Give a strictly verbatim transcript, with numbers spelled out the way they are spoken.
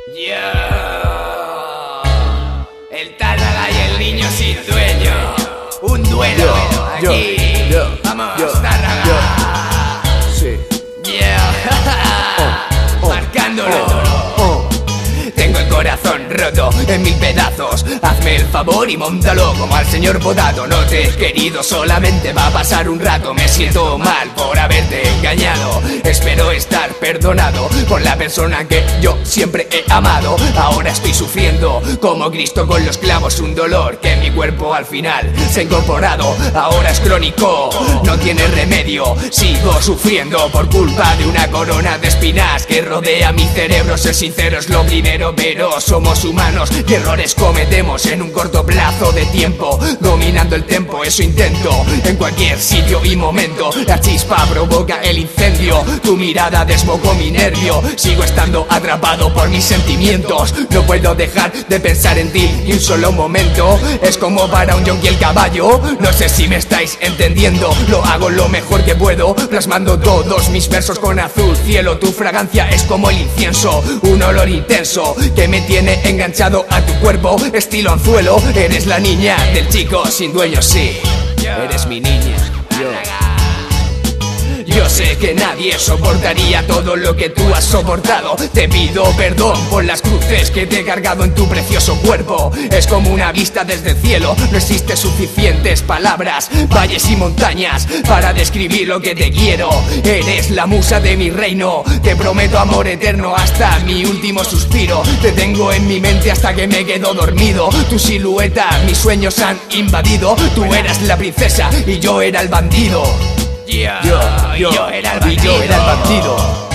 Yo, el Tárraga y el niño sin dueño. Un duelo yo, aquí. Yo, yo, Vamos, yo, Tárraga. yo. Sí. Yeah. Oh, oh, Marcándolo. oh, oh. Tengo el corazón roto en mil pedazos. Hazme el favor y móntalo como al señor Potato. No te he querido, solamente va a pasar un rato. Me siento mal por haberte engañado. Espero estar perdonado por la persona que yo siempre he amado. Ahora estoy sufriendo como Cristo con los clavos. Un dolor que mi cuerpo al final se ha incorporado. Ahora es crónico, no tiene remedio. Sigo sufriendo por culpa de una corona de espinas que rodea mi cerebro. Ser sincero es lo primero, pero somos humanos y errores cometemos en un corto plazo de tiempo. Dominando el tempo, eso intento en cualquier sitio y momento. La chispa provoca el incendio, tu mirada desbocó mi nervio. Sigo estando atrapado por mis sentimientos. No puedo dejar de pensar en ti ni un solo momento. Es como para un yonki el caballo. No sé si me estáis entendiendo. Lo hago lo mejor que puedo, plasmando todos mis versos con azul cielo. Tu fragancia es como el incienso, un olor intenso que me tiene enganchado a tu cuerpo, estilo anzuelo. Eres la niña del chico sin dueño, sí. Eres mi niña. Yo. Yo sé que nadie soportaría todo lo que tú has soportado. Te pido perdón por las cruces que te he cargado en tu precioso cuerpo. Es como una vista desde el cielo. No existen suficientes palabras, valles y montañas para describir lo que te quiero. Eres la musa de mi reino. Te prometo amor eterno hasta mi último suspiro. Te tengo en mi mente hasta que me quedo dormido. Tu silueta mis sueños han invadido. Tú eras la princesa y yo era el bandido. Yo, yo, yo era el bandido.